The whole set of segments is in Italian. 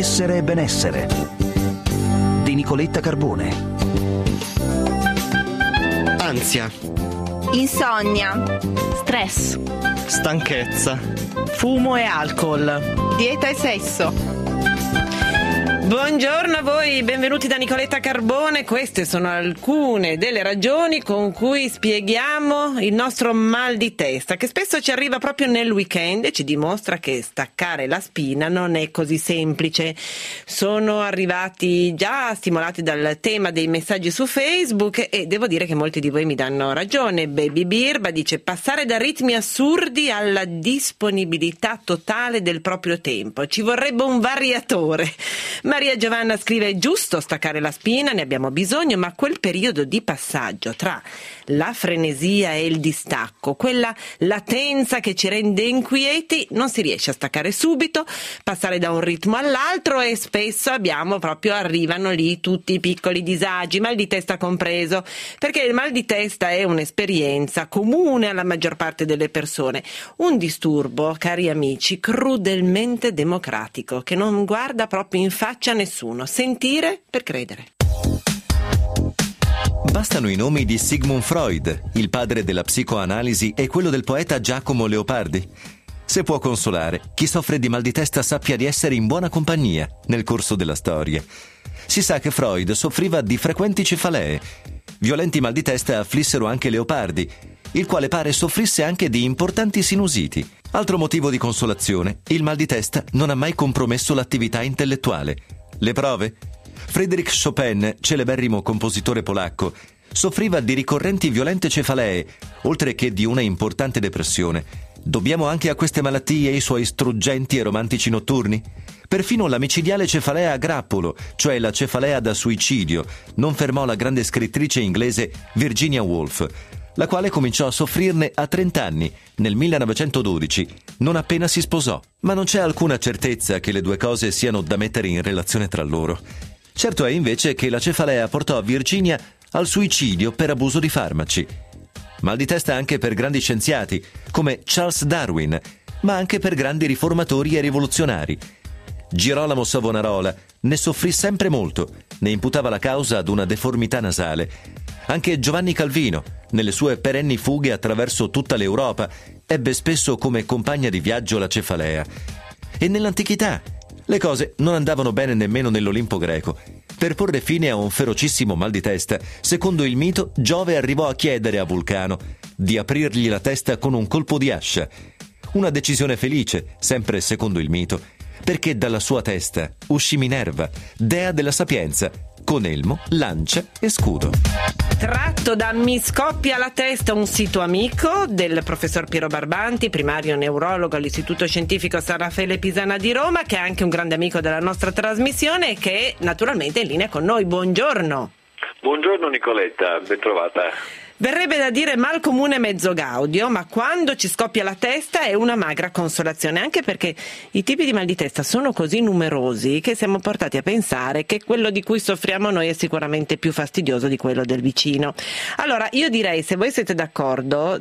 Essere e benessere di Nicoletta Carbone. Ansia, insonnia, stress, stanchezza, fumo e alcol, dieta e sesso. Buongiorno a voi, benvenuti da Nicoletta Carbone. Queste sono alcune delle ragioni con cui spieghiamo il nostro mal di testa, che spesso ci arriva proprio nel weekend e ci dimostra che staccare la spina non è così semplice. Sono arrivati già stimolati dal tema dei messaggi su Facebook e devo dire che molti di voi mi danno ragione. Baby Birba dice: passare da ritmi assurdi alla disponibilità totale del proprio tempo. Ci vorrebbe un variatore. Maria Giovanna scrive: è giusto staccare la spina, ne abbiamo bisogno, ma quel periodo di passaggio tra la frenesia e il distacco, quella latenza che ci rende inquieti, non si riesce a staccare subito, passare da un ritmo all'altro, e spesso arrivano lì tutti i piccoli disagi, mal di testa compreso, perché il mal di testa è un'esperienza comune alla maggior parte delle persone, un disturbo, cari amici, crudelmente democratico, che non guarda proprio in faccia a nessuno. Sentire per credere. Bastano i nomi di Sigmund Freud, il padre della psicoanalisi, e quello del poeta Giacomo Leopardi. Se può consolare, chi soffre di mal di testa sappia di essere in buona compagnia nel corso della storia. Si sa che Freud soffriva di frequenti cefalee. Violenti mal di testa afflissero anche Leopardi, il quale pare soffrisse anche di importanti sinusiti. Altro motivo di consolazione: il mal di testa non ha mai compromesso l'attività intellettuale. Le prove? Frédéric Chopin, celeberrimo compositore polacco, soffriva di ricorrenti violente cefalee, oltre che di una importante depressione. Dobbiamo anche a queste malattie i suoi struggenti e romantici notturni? Perfino la micidiale cefalea a grappolo, cioè la cefalea da suicidio, non fermò la grande scrittrice inglese Virginia Woolf, la quale cominciò a soffrirne a 30 anni, nel 1912, non appena si sposò. Ma non c'è alcuna certezza che le due cose siano da mettere in relazione tra loro. Certo è invece che la cefalea portò Virginia al suicidio per abuso di farmaci. Mal di testa anche per grandi scienziati, come Charles Darwin, ma anche per grandi riformatori e rivoluzionari. Girolamo Savonarola ne soffrì sempre molto, ne imputava la causa ad una deformità nasale. Anche Giovanni Calvino, nelle sue perenni fughe attraverso tutta l'Europa, ebbe spesso come compagna di viaggio la cefalea. E nell'antichità le cose non andavano bene nemmeno nell'Olimpo greco. Per porre fine a un ferocissimo mal di testa, secondo il mito, Giove arrivò a chiedere a Vulcano di aprirgli la testa con un colpo di ascia. Una decisione felice, sempre secondo il mito, perché dalla sua testa uscì Minerva, dea della sapienza, con elmo, lancia e scudo. Tratto da Mi scoppia la testa, un sito amico del professor Piero Barbanti, primario neurologo all'Istituto Scientifico San Raffaele Pisana di Roma, che è anche un grande amico della nostra trasmissione e che è naturalmente in linea con noi. Buongiorno. Buongiorno Nicoletta, ben trovata. Verrebbe da dire mal comune mezzo gaudio, ma quando ci scoppia la testa è una magra consolazione, anche perché i tipi di mal di testa sono così numerosi che siamo portati a pensare che quello di cui soffriamo noi è sicuramente più fastidioso di quello del vicino. Allora, io direi, se voi siete d'accordo,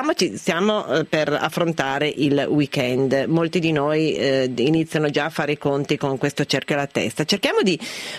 stiamo per affrontare il weekend. Molti di noi iniziano già a fare i conti con questo cerchio alla testa. Cerchiamo di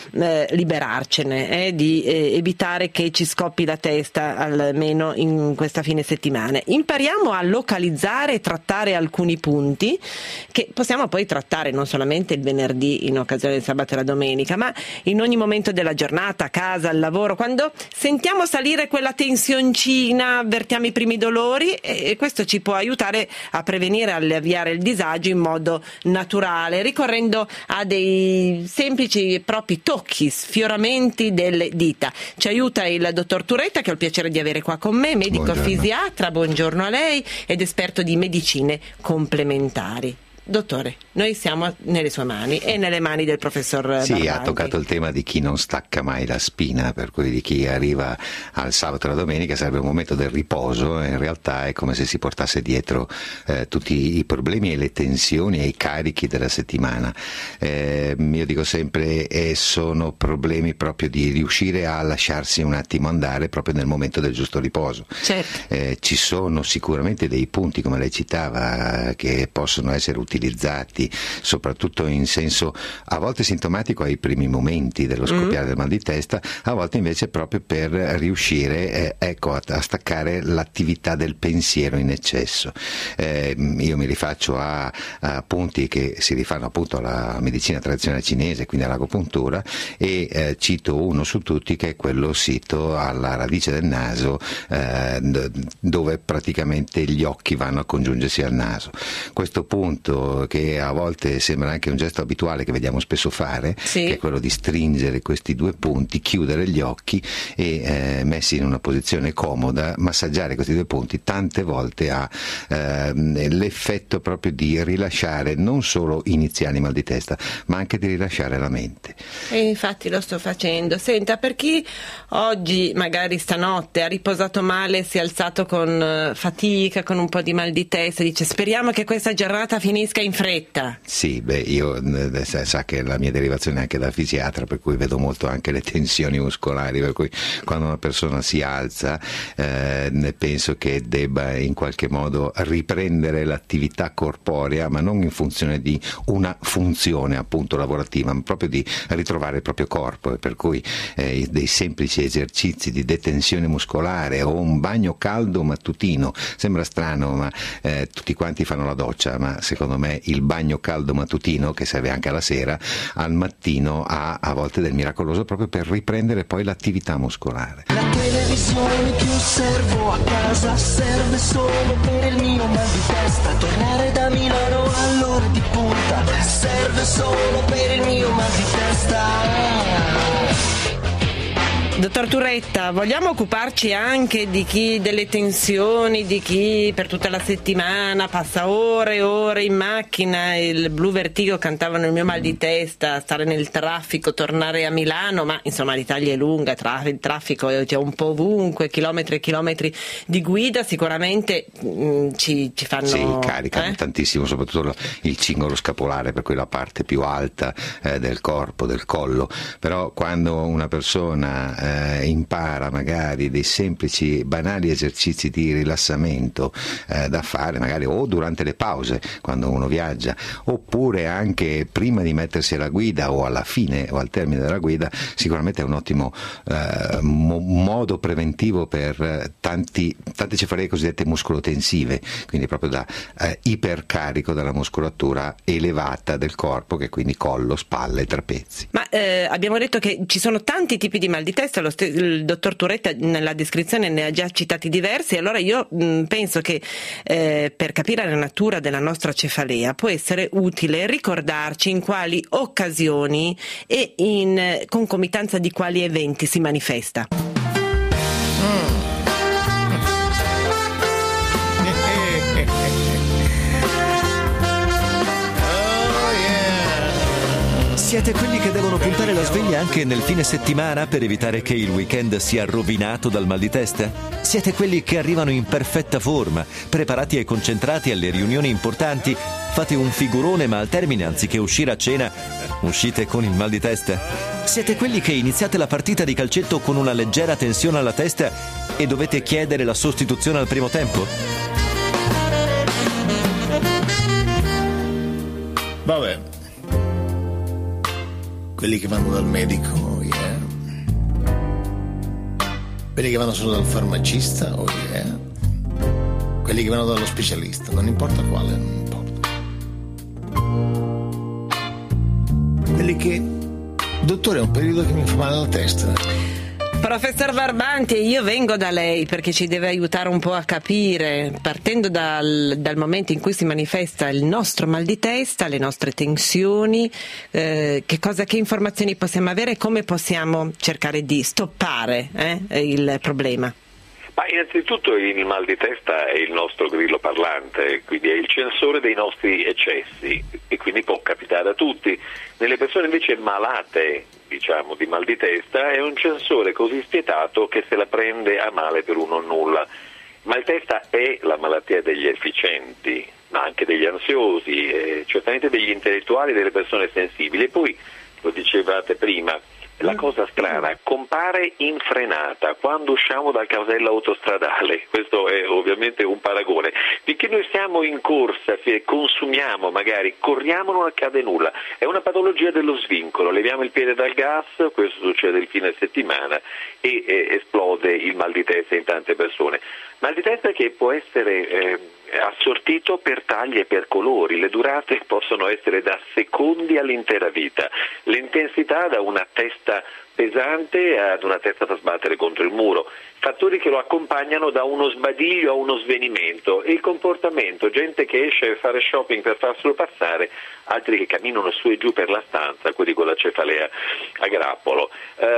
liberarcene, di evitare che ci scoppi la testa almeno in questa fine settimana. Impariamo a localizzare e trattare alcuni punti che possiamo poi trattare non solamente il venerdì in occasione del sabato e la domenica, ma in ogni momento della giornata, a casa, al lavoro, quando sentiamo salire quella tensioncina, avvertiamo i primi dolori, e questo ci può aiutare a prevenire, a alleviare il disagio in modo naturale, ricorrendo a dei semplici e propri tocchi, sfioramenti delle dita. Ci aiuta il dottor Turetta, che ho il piacere di avere qua con me, medico fisiatra, buongiorno a lei, ed esperto di medicine complementari. Dottore, noi siamo nelle sue mani e nelle mani del professor Barbanti. Ha toccato il tema di chi non stacca mai la spina, per cui di chi arriva al sabato e alla domenica sarebbe un momento del riposo, e in realtà è come se si portasse dietro tutti i problemi e le tensioni e i carichi della settimana. Io dico sempre, sono problemi proprio di riuscire a lasciarsi un attimo andare proprio nel momento del giusto riposo. Certo. Ci sono sicuramente dei punti, come lei citava, che possono essere utili utilizzati soprattutto in senso a volte sintomatico ai primi momenti dello scoppiare del mal di testa, a volte invece proprio per riuscire a staccare l'attività del pensiero in eccesso. Io mi rifaccio a punti che si rifanno appunto alla medicina tradizionale cinese, quindi all'agopuntura, e cito uno su tutti che è quello sito alla radice del naso, dove praticamente gli occhi vanno a congiungersi al naso. Questo punto, che a volte sembra anche un gesto abituale che vediamo spesso fare, sì, che è quello di stringere questi due punti, chiudere gli occhi e messi in una posizione comoda, massaggiare questi due punti tante volte ha l'effetto proprio di rilasciare non solo iniziali mal di testa, ma anche di rilasciare la mente. E infatti lo sto facendo. Senta, per chi oggi magari stanotte ha riposato male, si è alzato con fatica, con un po' di mal di testa, dice speriamo che questa giornata finisca in fretta. Sì, io sa che la mia derivazione è anche da fisiatra, per cui vedo molto anche le tensioni muscolari, per cui quando una persona si alza penso che debba in qualche modo riprendere l'attività corporea, ma non in funzione di una funzione appunto lavorativa, ma proprio di ritrovare il proprio corpo, e per cui dei semplici esercizi di detensione muscolare o un bagno caldo mattutino, sembra strano, ma tutti quanti fanno la doccia, ma secondo me il bagno caldo mattutino, che serve anche alla sera, al mattino ha a volte del miracoloso proprio per riprendere poi l'attività muscolare. La televisione che osservo a casa serve solo per il mio mal di testa. Tornare da Milano all'ora di punta serve solo per il mio mal di testa. Dottor Turetta, vogliamo occuparci anche di chi delle tensioni, di chi per tutta la settimana passa ore e ore in macchina, il Blu Vertigo cantavano il mio mal di testa, stare nel traffico, tornare a Milano, ma insomma l'Italia è lunga, il traffico è un po' ovunque, chilometri e chilometri di guida sicuramente ci fanno... Sì, caricano tantissimo, soprattutto il cingolo scapolare, per cui la parte più alta del corpo, del collo, però quando una persona impara magari dei semplici banali esercizi di rilassamento da fare magari o durante le pause quando uno viaggia, oppure anche prima di mettersi alla guida o alla fine o al termine della guida, sicuramente è un ottimo modo preventivo per tante cefalee cosiddette muscolotensive, quindi proprio da ipercarico della muscolatura elevata del corpo, che quindi collo, spalle, trapezi. Ma abbiamo detto che ci sono tanti tipi di mal di testa, il dottor Turetta nella descrizione ne ha già citati diversi, allora io penso che per capire la natura della nostra cefalea può essere utile ricordarci in quali occasioni e in concomitanza di quali eventi si manifesta. Siete quelli che devono puntare la sveglia anche nel fine settimana per evitare che il weekend sia rovinato dal mal di testa? Siete quelli che arrivano in perfetta forma, preparati e concentrati alle riunioni importanti? Fate un figurone, ma al termine, anziché uscire a cena, uscite con il mal di testa? Siete quelli che iniziate la partita di calcetto con una leggera tensione alla testa e dovete chiedere la sostituzione al primo tempo? Vabbè. Quelli che vanno dal medico, yeah. Quelli che vanno solo dal farmacista, oh yeah. Quelli che vanno dallo specialista, non importa quale, non importa. Quelli che... Dottore, è un periodo che mi fa male la testa. Professor Barbanti, io vengo da lei perché ci deve aiutare un po' a capire, partendo dal momento in cui si manifesta il nostro mal di testa, le nostre tensioni, che informazioni possiamo avere e come possiamo cercare di stoppare il problema. Ma innanzitutto il mal di testa è il nostro grillo parlante, quindi è il censore dei nostri eccessi e quindi può capitare a tutti. Nelle persone invece malate, diciamo, di mal di testa, è un censore così spietato che se la prende a male per uno o nulla. Il mal di testa è la malattia degli efficienti, ma anche degli ansiosi, certamente degli intellettuali e delle persone sensibili. E poi, lo dicevate prima, La cosa strana, compare in frenata quando usciamo dal casello autostradale. Questo è ovviamente un paragone. Finché noi siamo in corsa, consumiamo, magari corriamo, non accade nulla. È una patologia dello svincolo, leviamo il piede dal gas, questo succede il fine settimana e esplode il mal di testa in tante persone. Mal di testa che può essere assortito per taglie e per colori, le durate possono essere da secondi all'intera vita, l'intensità da una testa pesante ad una testa da sbattere contro il muro, fattori che lo accompagnano da uno sbadiglio a uno svenimento e il comportamento, gente che esce a fare shopping per farselo passare, altri che camminano su e giù per la stanza, quelli con la cefalea a grappolo.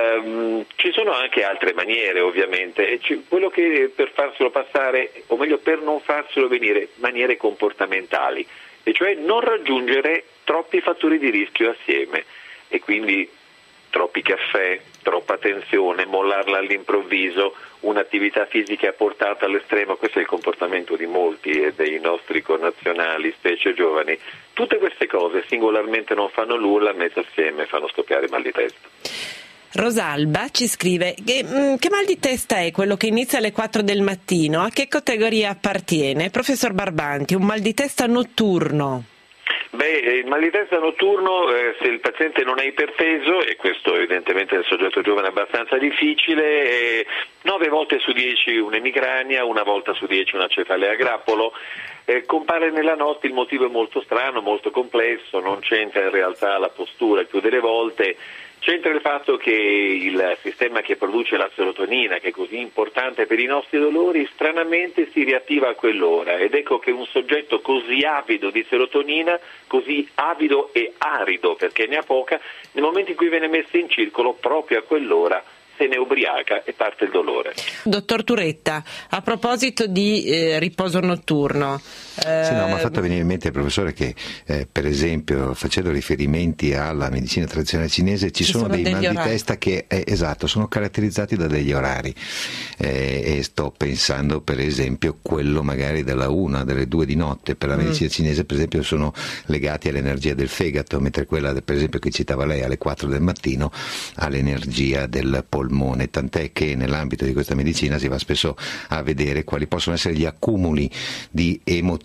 Ci sono anche altre maniere ovviamente, quello che per farselo passare, o meglio per non farselo venire, maniere comportamentali, e cioè non raggiungere troppi fattori di rischio assieme e quindi troppi caffè, troppa tensione, mollarla all'improvviso, un'attività fisica portata all'estremo. Questo è il comportamento di molti e dei nostri connazionali, specie giovani. Tutte queste cose singolarmente non fanno nulla, messe assieme fanno scoppiare mal di testa. Rosalba ci scrive che mal di testa è quello che inizia alle 4 del mattino, a che categoria appartiene? Professor Barbanti, un mal di testa notturno. Il mal di testa notturno, se il paziente non è iperteso, e questo evidentemente nel soggetto giovane è abbastanza difficile, 9 volte su 10 un'emicrania, 1 volta su 10 una cefalea a grappolo, compare nella notte. Il motivo è molto strano, molto complesso, non c'entra in realtà la postura il più delle volte. C'entra il fatto che il sistema che produce la serotonina, che è così importante per i nostri dolori, stranamente si riattiva a quell'ora, ed ecco che un soggetto così avido di serotonina, così avido e arido perché ne ha poca, nel momento in cui viene messa in circolo, proprio a quell'ora se ne ubriaca e parte il dolore. Dottor Turetta, a proposito di riposo notturno, sì, no, mi ha fatto venire in mente il professore che per esempio, facendo riferimenti alla medicina tradizionale cinese, ci sono dei mal di testa che esatto, sono caratterizzati da degli orari, e sto pensando per esempio quello magari della 1, delle 2 di notte per la medicina cinese, per esempio sono legati all'energia del fegato, mentre quella per esempio che citava lei alle 4 del mattino all'energia del polmone, tant'è che nell'ambito di questa medicina si va spesso a vedere quali possono essere gli accumuli di emotività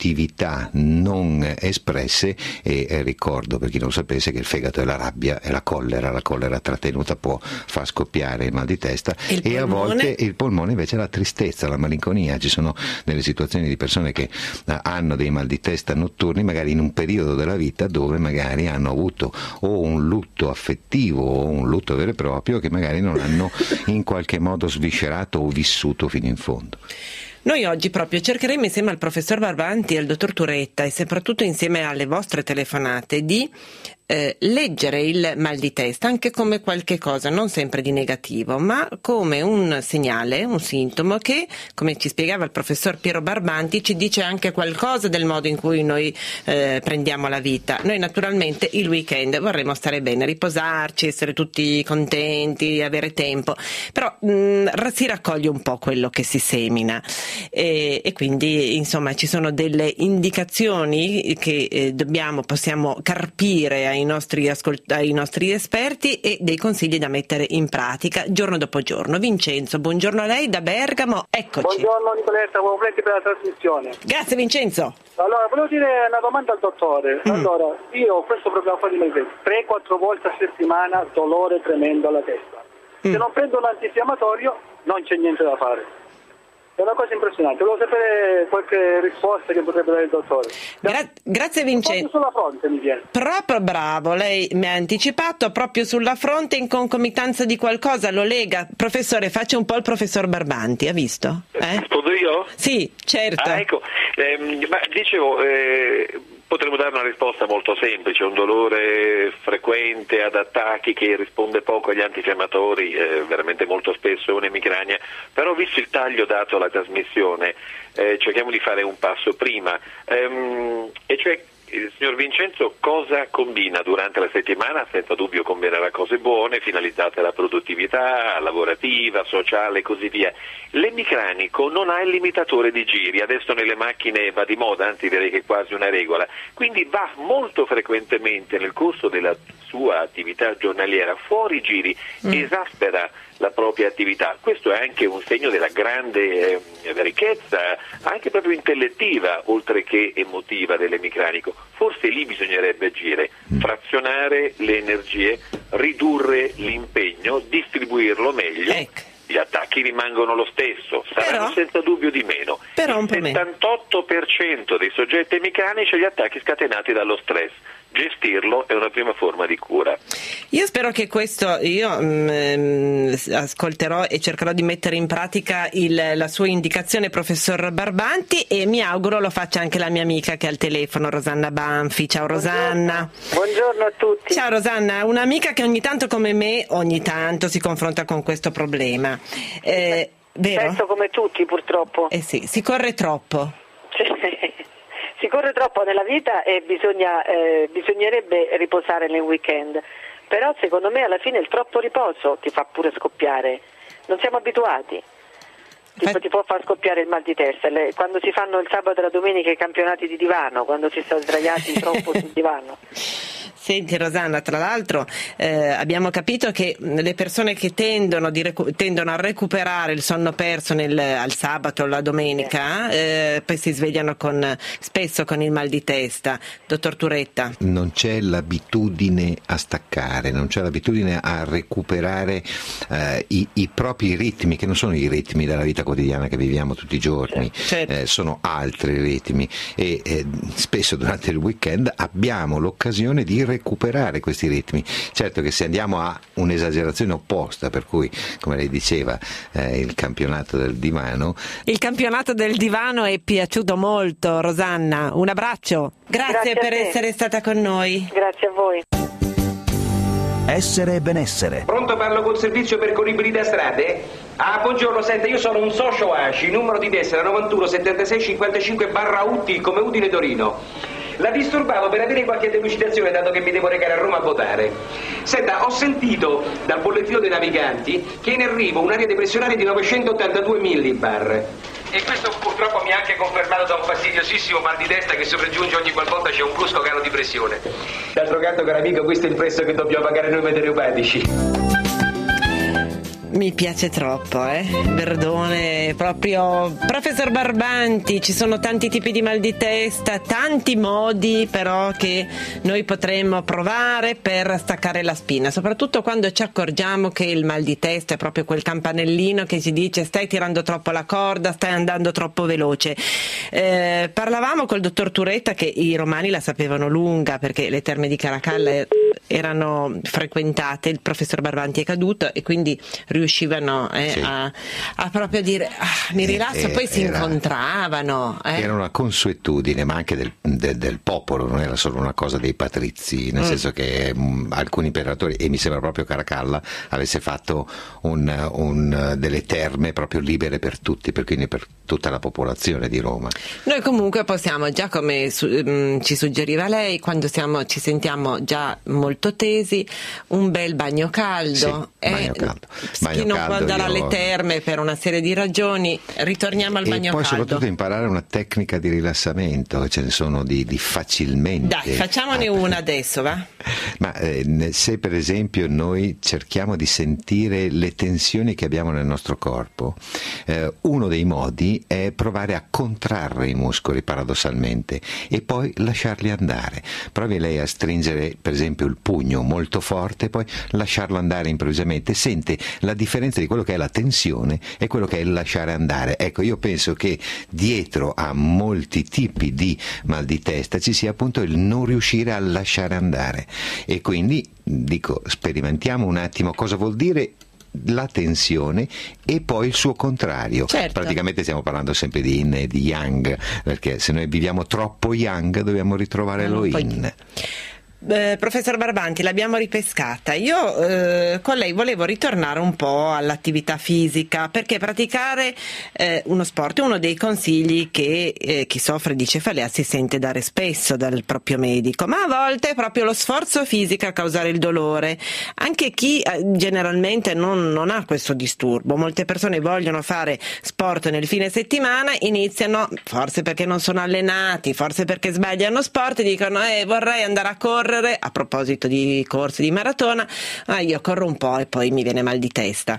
non espresse, e ricordo per chi non lo sapesse che il fegato è la rabbia e la collera trattenuta può far scoppiare il mal di testa, e a volte il polmone invece è la tristezza, la malinconia. Ci sono delle situazioni di persone che hanno dei mal di testa notturni magari in un periodo della vita dove magari hanno avuto o un lutto affettivo o un lutto vero e proprio che magari non hanno in qualche modo sviscerato o vissuto fino in fondo. Noi oggi proprio cercheremo insieme al professor Barbanti e al dottor Turetta, e soprattutto insieme alle vostre telefonate, di leggere il mal di testa anche come qualche cosa, non sempre di negativo, ma come un segnale, un sintomo che, come ci spiegava il professor Piero Barbanti, ci dice anche qualcosa del modo in cui noi prendiamo la vita. Noi naturalmente il weekend vorremmo stare bene, riposarci, essere tutti contenti, avere tempo, però si raccoglie un po' quello che si semina, e quindi insomma ci sono delle indicazioni che possiamo carpire ai nostri esperti, e dei consigli da mettere in pratica giorno dopo giorno. Vincenzo, buongiorno a lei da Bergamo, eccoci. Buongiorno Nicoletta, complimenti per la trasmissione. Grazie Vincenzo. Allora, volevo dire una domanda al dottore. Allora, io ho questo problema di mal di testa, 3-4 volte a settimana, dolore tremendo alla testa. Se non prendo un antinfiammatorio non c'è niente da fare. È una cosa impressionante, volevo sapere qualche risposta che potrebbe dare il dottore. Grazie Vincenzo. Proprio sulla fronte mi viene. Proprio bravo, lei mi ha anticipato, proprio sulla fronte, in concomitanza di qualcosa, lo lega. Professore, faccia un po' il professor Barbanti, ha visto? Rispondo io? Sì, certo. Ecco, ma dicevo, potremmo dare una risposta molto semplice: un dolore frequente ad attacchi che risponde poco agli antinfiammatori, veramente molto spesso è un'emicrania, però visto il taglio dato alla trasmissione cerchiamo di fare un passo prima, e cioè il signor Vincenzo cosa combina durante la settimana? Senza dubbio combinerà cose buone, finalizzate alla produttività, lavorativa, sociale e così via. L'emicranico non ha il limitatore di giri, adesso nelle macchine va di moda, anzi direi che è quasi una regola, quindi va molto frequentemente nel corso della sua attività giornaliera fuori giri, esaspera la propria attività. Questo è anche un segno della grande ricchezza, anche proprio intellettiva, oltre che emotiva dell'emicranico. Forse lì bisognerebbe agire, frazionare le energie, ridurre l'impegno, distribuirlo meglio. Ecco. Gli attacchi rimangono lo stesso, saranno senza dubbio di meno. Però Il 78% dei soggetti emicranici gli attacchi scatenati dallo stress. Gestirlo è una prima forma di cura. Io spero che questo, ascolterò e cercherò di mettere in pratica la sua indicazione, professor Barbanti, e mi auguro lo faccia anche la mia amica che è al telefono, Rosanna Banfi. Ciao Rosanna. Buongiorno a tutti. Ciao Rosanna, un'amica che ogni tanto come me, si confronta con questo problema. Vero? Penso come tutti purtroppo. Sì, si corre troppo. Si corre troppo nella vita e bisognerebbe riposare nel weekend, però secondo me alla fine il troppo riposo ti fa pure scoppiare, non siamo abituati, ti può far scoppiare il mal di testa, quando si fanno il sabato e la domenica i campionati di divano, quando si sta sdraiati troppo sul divano. Senti Rosanna, tra l'altro abbiamo capito che le persone che tendono a recuperare il sonno perso al sabato o la domenica poi si svegliano spesso con il mal di testa. Dottor Turetta. Non c'è l'abitudine a staccare, non c'è l'abitudine a recuperare i propri ritmi, che non sono i ritmi della vita quotidiana che viviamo tutti i giorni, certo. Sono altri ritmi e spesso durante il weekend abbiamo l'occasione di recuperare questi ritmi. Certo che se andiamo a un'esagerazione opposta, per cui come lei diceva il campionato del divano. Il campionato del divano è piaciuto molto, Rosanna, un abbraccio. Grazie per essere stata con noi. Grazie a voi. Essere e benessere. Pronto, parlo col servizio percorribilità strade? Buongiorno, senta, io sono un socio ACI, numero di tessera 91 76 55 /UTI come Udine Torino. La disturbavo per avere qualche delucidazione, dato che mi devo recare a Roma a votare. Senta, ho sentito dal bollettino dei naviganti che è in arrivo un'area depressionale di 982 millibar. E questo purtroppo mi ha anche confermato da un fastidiosissimo mal di testa che sopraggiunge ogni qualvolta c'è un brusco calo di pressione. D'altro canto, caro amico, questo è il prezzo che dobbiamo pagare noi meteoropatici. Mi piace troppo, Verdone, proprio. Professor Barbanti, ci sono tanti tipi di mal di testa, tanti modi però che noi potremmo provare per staccare la spina, soprattutto quando ci accorgiamo che il mal di testa è proprio quel campanellino che ci dice stai tirando troppo la corda, stai andando troppo veloce. Parlavamo col dottor Turetta che i romani la sapevano lunga perché le terme di Caracalla erano frequentate, il professor Barbanti è caduto e quindi riuscivano a proprio dire mi rilasso, poi si incontravano. Era una consuetudine, ma anche del popolo, non era solo una cosa dei patrizi, nel senso che alcuni imperatori, e mi sembra proprio Caracalla, avesse fatto delle terme proprio libere per tutti, quindi per tutta la popolazione di Roma. Noi comunque possiamo, già come ci suggeriva lei, quando ci sentiamo già molto tesi, un bel bagno caldo. Bagno caldo. Chi non può andare alle terme per una serie di ragioni, ritorniamo al bagno caldo. E poi soprattutto imparare una tecnica di rilassamento, ce ne sono di facilmente. Dai, facciamone una adesso, va? Ma se per esempio noi cerchiamo di sentire le tensioni che abbiamo nel nostro corpo, uno dei modi è provare a contrarre i muscoli paradossalmente e poi lasciarli andare. Provi lei a stringere per esempio il pugno molto forte e poi lasciarlo andare improvvisamente. Sente la differenza di quello che è la tensione e quello che è il lasciare andare. Ecco, io penso che dietro a molti tipi di mal di testa ci sia appunto il non riuscire a lasciare andare. E quindi dico, sperimentiamo un attimo cosa vuol dire la tensione e poi il suo contrario. Certo. Praticamente stiamo parlando sempre di yin e di yang, perché se noi viviamo troppo yang dobbiamo ritrovare lo yin. Professor Barbanti, l'abbiamo ripescata. Io con lei volevo ritornare un po' all'attività fisica, perché praticare uno sport è uno dei consigli che chi soffre di cefalea si sente dare spesso dal proprio medico, ma a volte è proprio lo sforzo fisico a causare il dolore. Anche chi generalmente non ha questo disturbo. Molte persone vogliono fare sport nel fine settimana, iniziano, forse perché non sono allenati, forse perché sbagliano sport, e dicono vorrei andare a correre. A proposito di corse di maratona, io corro un po' e poi mi viene mal di testa.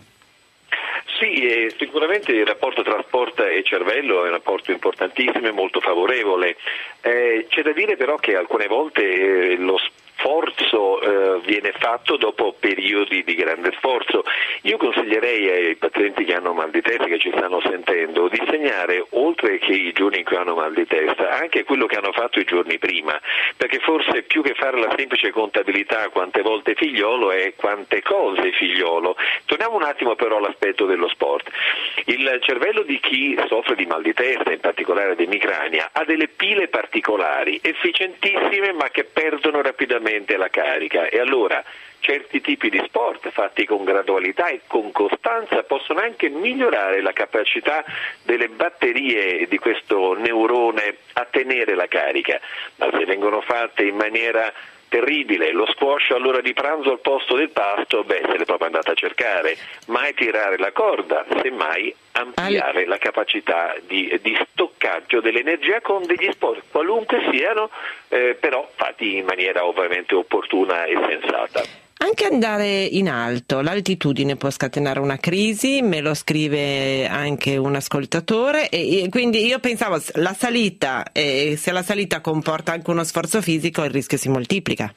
Sì, sicuramente il rapporto tra sport e cervello è un rapporto importantissimo e molto favorevole. C'è da dire però che alcune volte lo sforzo viene fatto dopo periodi di grande sforzo. Io consiglierei ai pazienti che hanno mal di testa, che ci stanno sentendo, di segnare, oltre che i giorni in cui hanno mal di testa, anche quello che hanno fatto i giorni prima, perché forse più che fare la semplice contabilità quante volte figliolo è quante cose figliolo. Torniamo un attimo però all'aspetto dello sport. Il cervello di chi soffre di mal di testa, in particolare di emicrania, ha delle pile particolari, efficientissime, ma che perdono rapidamente la carica, e allora certi tipi di sport fatti con gradualità e con costanza possono anche migliorare la capacità delle batterie di questo neurone a tenere la carica, ma se vengono fatte in maniera terribile, lo squash all'ora di pranzo al posto del pasto, se l'è proprio andata a cercare. Mai tirare la corda, semmai ampliare la capacità di stoccaggio dell'energia con degli sport, qualunque siano, però fatti in maniera ovviamente opportuna e sensata. Anche andare in alto, l'altitudine può scatenare una crisi, me lo scrive anche un ascoltatore, e quindi io pensavo la salita, se la salita comporta anche uno sforzo fisico, il rischio si moltiplica.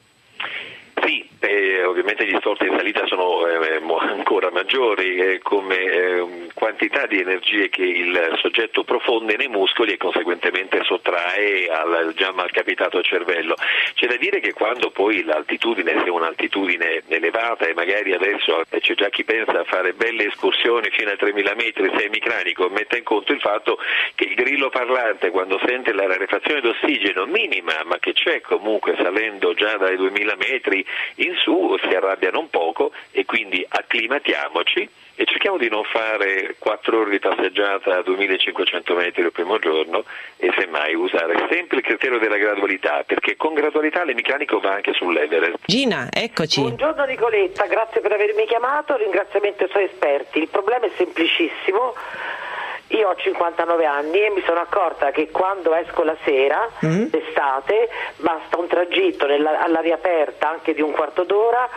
Sì, ovviamente gli sforzi in salita sono ancora maggiori come quantità di energie che il soggetto profonde nei muscoli e conseguentemente sottrae al già malcapitato cervello. C'è da dire che quando poi l'altitudine, se è un'altitudine elevata, e magari adesso c'è già chi pensa a fare belle escursioni fino a 3.000 metri, se è emicranico, metta in conto il fatto che il grillo parlante, quando sente la rarefazione d'ossigeno minima, ma che c'è comunque salendo già dai 2.000 metri in su, si arrabbia non poco, e quindi acclimatiamoci e cerchiamo di non fare 4 ore di passeggiata a 2.500 metri il primo giorno, e semmai usare sempre il criterio della gradualità, perché con gradualità l'emicranico va anche sull'Everest. Gina, eccoci. Buongiorno Nicoletta, grazie per avermi chiamato, ringraziamento ai suoi esperti. Il problema è semplicissimo. Io ho 59 anni e mi sono accorta che quando esco la sera, d'estate, basta un tragitto all'aria aperta anche di un quarto d'ora,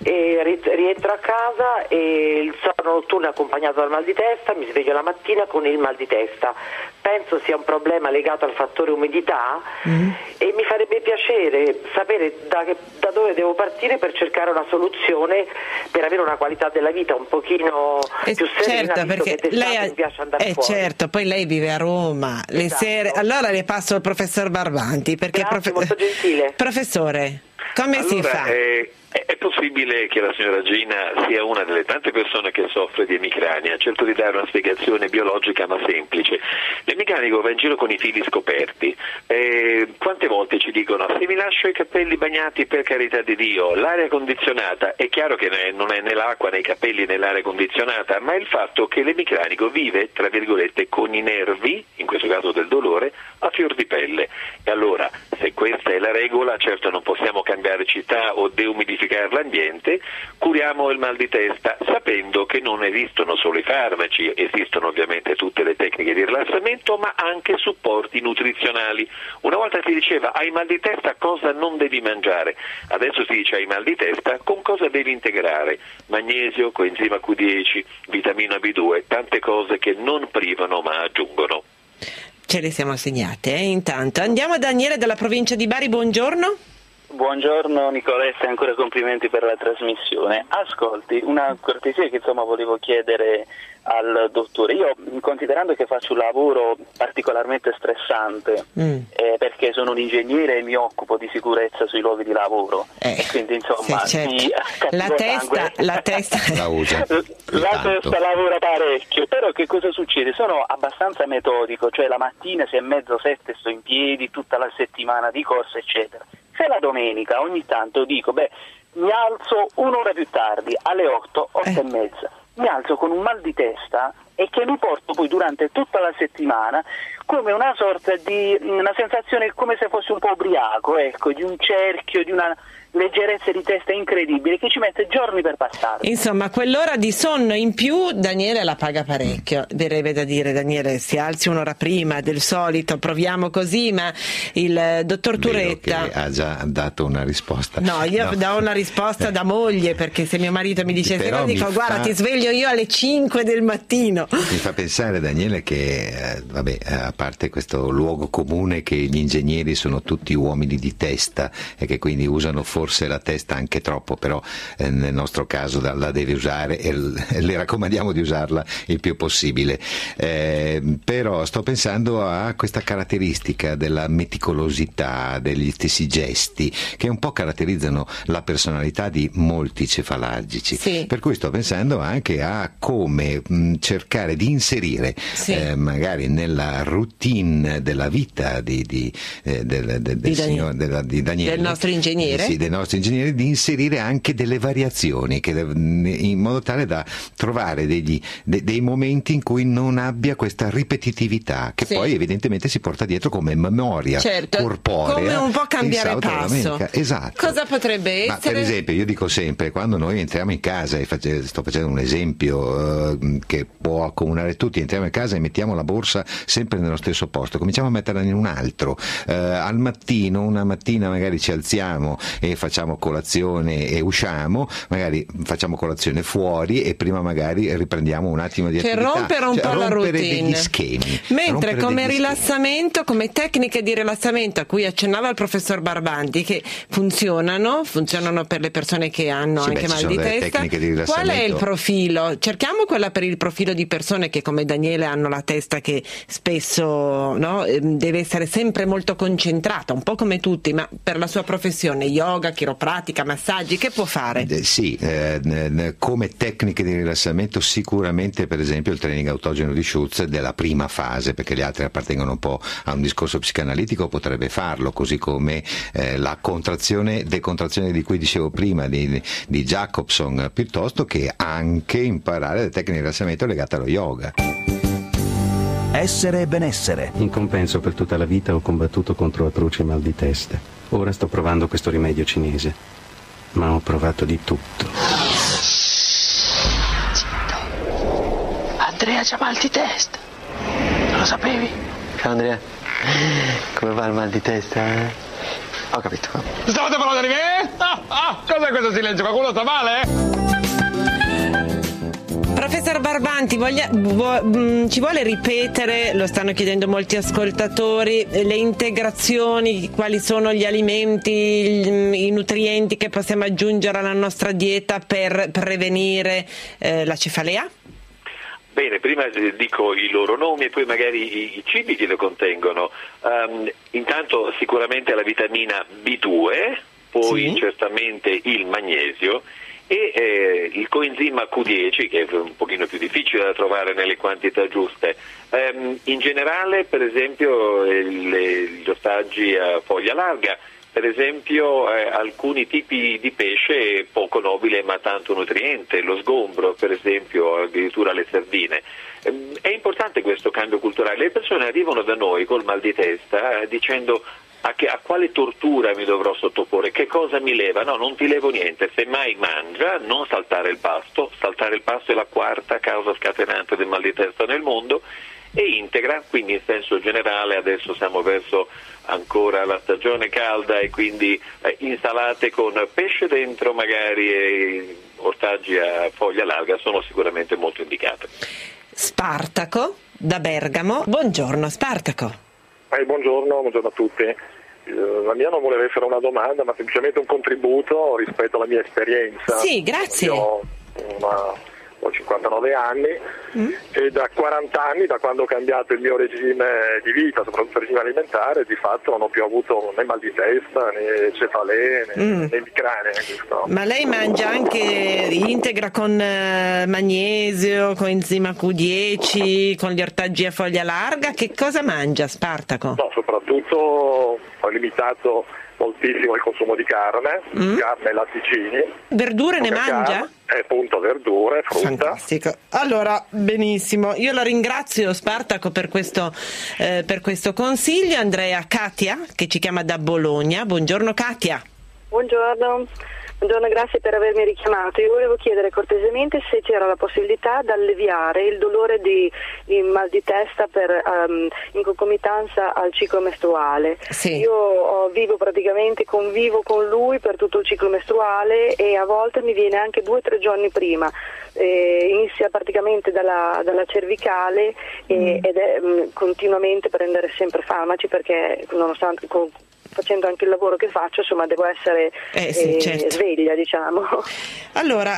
e rientro a casa e il sonno notturno è accompagnato dal mal di testa, mi sveglio la mattina con il mal di testa. Penso sia un problema legato al fattore umidità e mi farebbe piacere sapere da dove devo partire per cercare una soluzione per avere una qualità della vita un pochino più serena, certo, perché che lei mi piace andare fuori. Certo, poi lei vive a Roma, le sere. Allora le passo al professor Barbanti, perché molto gentile. Professore, come si fa? È possibile che la signora Gina sia una delle tante persone che soffre di emicrania. Cerco di dare una spiegazione biologica ma semplice. L'emicranico va in giro con i fili scoperti. Quante volte ci dicono: se mi lascio i capelli bagnati, per carità di Dio, l'aria condizionata. È chiaro che non è né l'acqua né i capelli né l'aria condizionata, ma è il fatto che l'emicranico vive, tra virgolette, con i nervi, in questo caso del dolore, a fior di pelle. E allora, se questa è la regola, certo non possiamo cambiare città o deumidificare l'ambiente, curiamo il mal di testa sapendo che non esistono solo i farmaci, esistono ovviamente tutte le tecniche di rilassamento, ma anche supporti nutrizionali. Una volta si diceva: hai mal di testa, cosa non devi mangiare? Adesso si dice: hai mal di testa, con cosa devi integrare? Magnesio, coenzima Q10, vitamina B2, tante cose che non privano ma aggiungono. Ce le siamo segnate, intanto. Andiamo a Daniele dalla provincia di Bari, buongiorno. Buongiorno Nicoletta, ancora complimenti per la trasmissione. Ascolti, una cortesia che volevo chiedere al dottore. Io, considerando che faccio un lavoro particolarmente stressante, perché sono un ingegnere e mi occupo di sicurezza sui luoghi di lavoro, e quindi la testa la usa. La testa lavora parecchio, però che cosa succede? Sono abbastanza metodico, cioè la mattina 6:30, 7 sto in piedi, tutta la settimana di corsa eccetera. Se la domenica ogni tanto dico, mi alzo un'ora più tardi, alle 8, 8:30, mi alzo con un mal di testa e che mi porto poi durante tutta la settimana come una sorta di una sensazione come se fossi un po' ubriaco, ecco, di un cerchio, di una leggerezza di testa incredibile che ci mette giorni per passare. Insomma, quell'ora di sonno in più Daniele la paga parecchio. Verrebbe da dire, Daniele, si alzi un'ora prima del solito, proviamo così, ma il dottor Turetta ha già dato una risposta. No, io do una risposta da moglie, perché se mio marito mi dice dico guarda, ti sveglio io alle 5 del mattino. Mi fa pensare, Daniele, che a parte questo luogo comune che gli ingegneri sono tutti uomini di testa e che quindi usano forse la testa anche troppo, però nel nostro caso la deve usare e le raccomandiamo di usarla il più possibile. Però sto pensando a questa caratteristica della meticolosità, degli stessi gesti che un po' caratterizzano la personalità di molti cefalgici. Sì. Per cui sto pensando anche a come cercare di inserire magari nella routine della vita di Daniele, del nostro ingegnere, dei nostri ingegneri, di inserire anche delle variazioni in modo tale da trovare dei momenti in cui non abbia questa ripetitività che poi evidentemente si porta dietro come memoria corporea, come un po' cambiare passo. Esatto. Cosa potrebbe essere? Ma per esempio, io dico sempre, quando noi entriamo in casa, e sto facendo un esempio che può accomunare tutti, entriamo in casa e mettiamo la borsa sempre nello stesso posto, cominciamo a metterla in un altro, al mattino, una mattina magari ci alziamo e facciamo colazione e usciamo, magari facciamo colazione fuori e prima magari riprendiamo un attimo di attività, rompere un po' la routine, degli schemi. Mentre come rilassamento, come tecniche di rilassamento a cui accennava il professor Barbanti, che funzionano per le persone che hanno anche mal di testa, qual è il profilo? Cerchiamo quella per il profilo di persone che come Daniele hanno la testa che spesso deve essere sempre molto concentrata, un po' come tutti, ma per la sua professione, yoga, chiropratica, massaggi, che può fare? Come tecniche di rilassamento sicuramente per esempio il training autogeno di Schutz della prima fase, perché gli altri appartengono un po' a un discorso psicanalitico, potrebbe farlo, così come la decontrazione di cui dicevo prima di Jacobson, piuttosto che anche imparare le tecniche di rilassamento legate allo yoga. Essere e benessere. In compenso per tutta la vita ho combattuto contro atroci mal di testa. Ora sto provando questo rimedio cinese, ma ho provato di tutto. Zitto. Andrea c'ha mal di testa. Non lo sapevi? Ciao Andrea. Come va il mal di testa? Ho capito. Stavate parlando di me? Cos'è questo silenzio? Qualcuno sta male? Professor Barbanti, ci vuole ripetere, lo stanno chiedendo molti ascoltatori, le integrazioni, quali sono gli alimenti, i nutrienti che possiamo aggiungere alla nostra dieta per prevenire la cefalea? Bene, prima dico i loro nomi e poi magari i cibi che lo contengono. Intanto sicuramente la vitamina B2, poi certamente il magnesio e il coenzima Q10, che è un pochino più difficile da trovare nelle quantità giuste. In generale, per esempio, gli ortaggi a foglia larga, per esempio alcuni tipi di pesce poco nobile ma tanto nutriente, lo sgombro per esempio, addirittura le sardine. È importante questo cambio culturale. Le persone arrivano da noi col mal di testa dicendo a quale tortura mi dovrò sottoporre, che cosa mi leva? No, non ti levo niente, semmai mangia, non saltare il pasto è la quarta causa scatenante del mal di testa nel mondo, e integra, quindi in senso generale. Adesso siamo verso ancora la stagione calda e quindi insalate con pesce dentro magari e ortaggi a foglia larga sono sicuramente molto indicate. Spartaco da Bergamo, buongiorno Spartaco. Buongiorno a tutti. La mia non voleva essere una domanda, ma semplicemente un contributo rispetto alla mia esperienza. Sì, grazie. Io ho 59 anni e da 40 anni, da quando ho cambiato il mio regime di vita, soprattutto il regime alimentare, di fatto non ho più avuto né mal di testa, né cefalee, né emicranie. Ma lei mangia anche, integra con magnesio, con enzima Q10, con gli ortaggi a foglia larga? Che cosa mangia Spartaco? No, soprattutto ho limitato moltissimo il consumo di carne e latticini. Verdure ne mangia? Appunto, verdure, frutta. Fantastico. Allora, benissimo. Io la ringrazio, Spartaco, per questo consiglio. Andrei a Katia, che ci chiama da Bologna. Buongiorno Katia. Buongiorno. Buongiorno, grazie per avermi richiamato. Io volevo chiedere cortesemente se c'era la possibilità di alleviare il dolore di mal di testa in concomitanza al ciclo mestruale. Sì. Io convivo con lui per tutto il ciclo mestruale e a volte mi viene anche 2 o 3 giorni prima. Inizia praticamente dalla cervicale ed è continuamente prendere sempre farmaci perché nonostante facendo anche il lavoro che faccio, insomma, devo essere certo, sveglia, diciamo. Allora,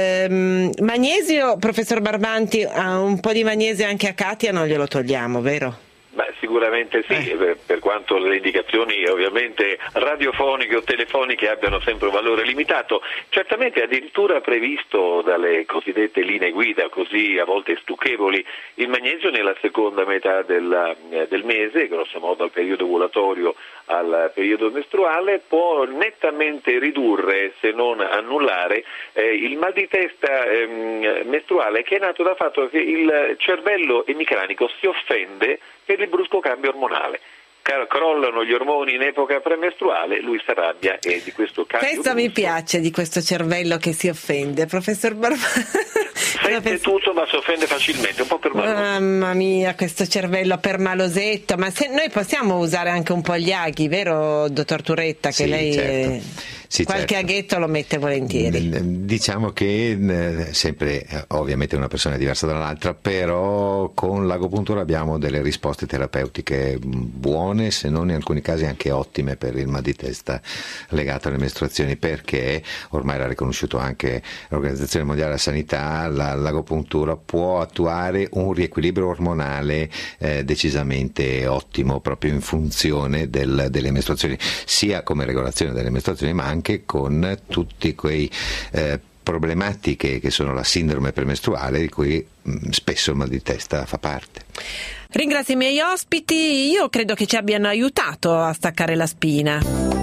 magnesio, professor Barbanti, un po' di magnesio anche a Katia non glielo togliamo, vero? Beh, sicuramente sì, per quanto le indicazioni ovviamente radiofoniche o telefoniche abbiano sempre un valore limitato, certamente addirittura previsto dalle cosiddette linee guida, così a volte stucchevoli, il magnesio nella seconda metà del mese, grosso modo al periodo ovulatorio al periodo mestruale, può nettamente ridurre, se non annullare, il mal di testa mestruale, che è nato dal fatto che il cervello emicranico si offende per il brusco cambio ormonale. Crollano gli ormoni in epoca premestruale, lui si arrabbia e di questo cambio. Questo mi piace, di questo cervello che si offende, professor Barbanti. Sente tutto ma si offende facilmente, un po' per maloso. Mamma mia, questo cervello permalosetto, ma noi possiamo usare anche un po' gli aghi, vero dottor Turetta? Che sì, lei certo. Sì, qualche certo. aghetto lo mette volentieri. Diciamo che sempre ovviamente una persona è diversa dall'altra, però con l'agopuntura abbiamo delle risposte terapeutiche buone, se non in alcuni casi anche ottime per il mal di testa legato alle mestruazioni, perché ormai l'ha riconosciuto anche l'Organizzazione Mondiale della Sanità, l'agopuntura può attuare un riequilibrio ormonale decisamente ottimo proprio in funzione delle mestruazioni, sia come regolazione delle mestruazioni ma anche con tutti quei problematiche che sono la sindrome premestruale di cui spesso il mal di testa fa parte. Ringrazio i miei ospiti, io credo che ci abbiano aiutato a staccare la spina.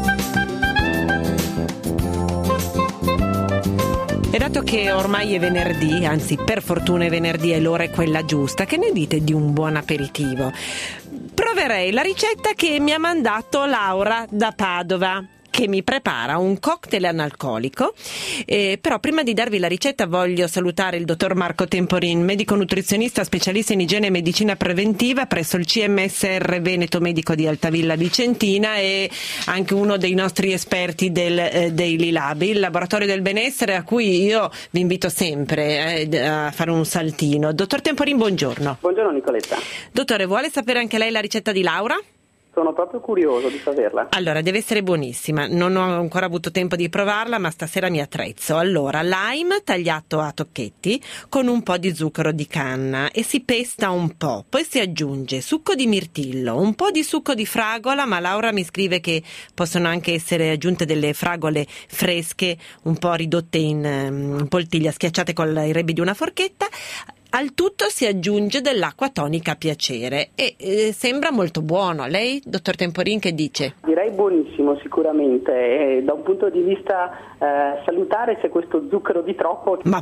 E dato che ormai è venerdì, anzi per fortuna è venerdì e l'ora è quella giusta, che ne dite di un buon aperitivo? Proverei la ricetta che mi ha mandato Laura da Padova, che mi prepara un cocktail analcolico, però prima di darvi la ricetta voglio salutare il dottor Marco Temporin, medico nutrizionista specialista in igiene e medicina preventiva presso il CMSR Veneto Medico di Altavilla Vicentina e anche uno dei nostri esperti del Daily Lab, il laboratorio del benessere a cui io vi invito sempre a fare un saltino. Dottor Temporin, buongiorno. Buongiorno Nicoletta. Dottore, vuole sapere anche lei la ricetta di Laura? Sono proprio curioso di saperla. Allora, deve essere buonissima. Non ho ancora avuto tempo di provarla, ma stasera mi attrezzo. Allora, lime tagliato a tocchetti con un po' di zucchero di canna e si pesta un po'. Poi si aggiunge succo di mirtillo, un po' di succo di fragola, ma Laura mi scrive che possono anche essere aggiunte delle fragole fresche, un po' ridotte in poltiglia, schiacciate con i rebi di una forchetta. Al tutto si aggiunge dell'acqua tonica a piacere e sembra molto buono. Lei, dottor Temporin, che dice? Direi buonissimo sicuramente, da un punto di vista salutare c'è questo zucchero di troppo. Ma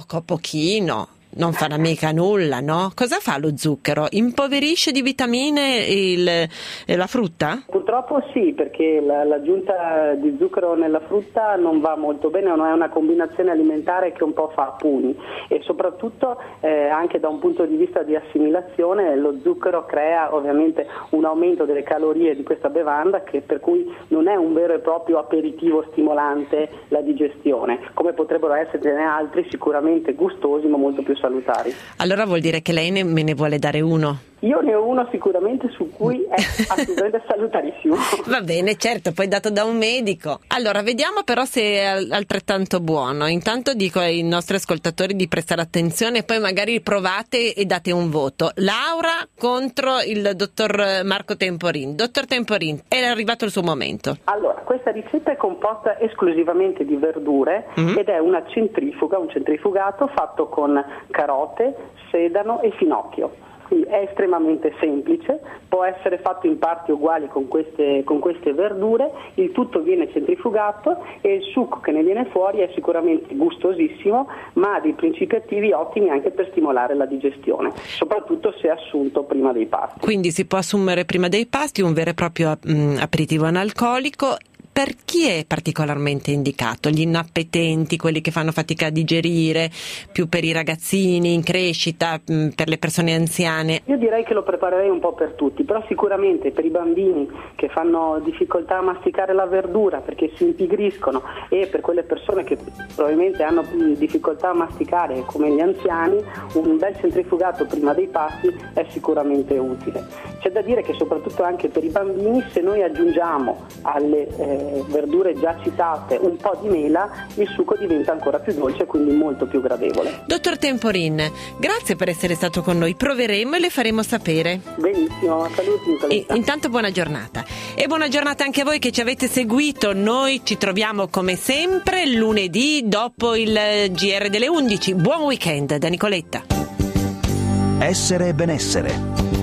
pochino. Non farà mica nulla, no? Cosa fa lo zucchero? Impoverisce di vitamine la frutta? Purtroppo sì, perché l'aggiunta di zucchero nella frutta non va molto bene, non è una combinazione alimentare che un po' fa a pugni e soprattutto anche da un punto di vista di assimilazione lo zucchero crea ovviamente un aumento delle calorie di questa bevanda per cui non è un vero e proprio aperitivo stimolante la digestione, come potrebbero essere altri sicuramente gustosi ma molto più salutari. Allora vuol dire che lei me ne vuole dare uno? Io ne ho uno sicuramente su cui è assolutamente salutarissimo. Va bene, certo, poi dato da un medico. Allora, vediamo però se è altrettanto buono. Intanto dico ai nostri ascoltatori di prestare attenzione e poi magari provate e date un voto. Laura contro il dottor Marco Temporin. Dottor Temporin, è arrivato il suo momento. Allora, questa ricetta è composta esclusivamente di verdure ed è un centrifugato fatto con carote, sedano e finocchio. Quindi è estremamente semplice, può essere fatto in parti uguali con queste verdure, il tutto viene centrifugato e il succo che ne viene fuori è sicuramente gustosissimo, ma ha dei principi attivi ottimi anche per stimolare la digestione, soprattutto se assunto prima dei pasti. Quindi si può assumere prima dei pasti, un vero e proprio aperitivo analcolico. Per chi è particolarmente indicato? Gli inappetenti, quelli che fanno fatica a digerire, più per i ragazzini in crescita, per le persone anziane? Io direi che lo preparerei un po' per tutti, però sicuramente per i bambini che fanno difficoltà a masticare la verdura perché si impigriscono e per quelle persone che probabilmente hanno più difficoltà a masticare come gli anziani, un bel centrifugato prima dei pasti è sicuramente utile. C'è da dire che soprattutto anche per i bambini, se noi aggiungiamo alle verdure già citate un po' di mela, il succo diventa ancora più dolce e quindi molto più gradevole. Dottor Temporin, grazie per essere stato con noi, proveremo e le faremo sapere. Benissimo, saluti. Intanto buona giornata e buona giornata anche a voi che ci avete seguito. Noi ci troviamo come sempre lunedì dopo il GR delle 11. Buon weekend da Nicoletta. Essere e benessere,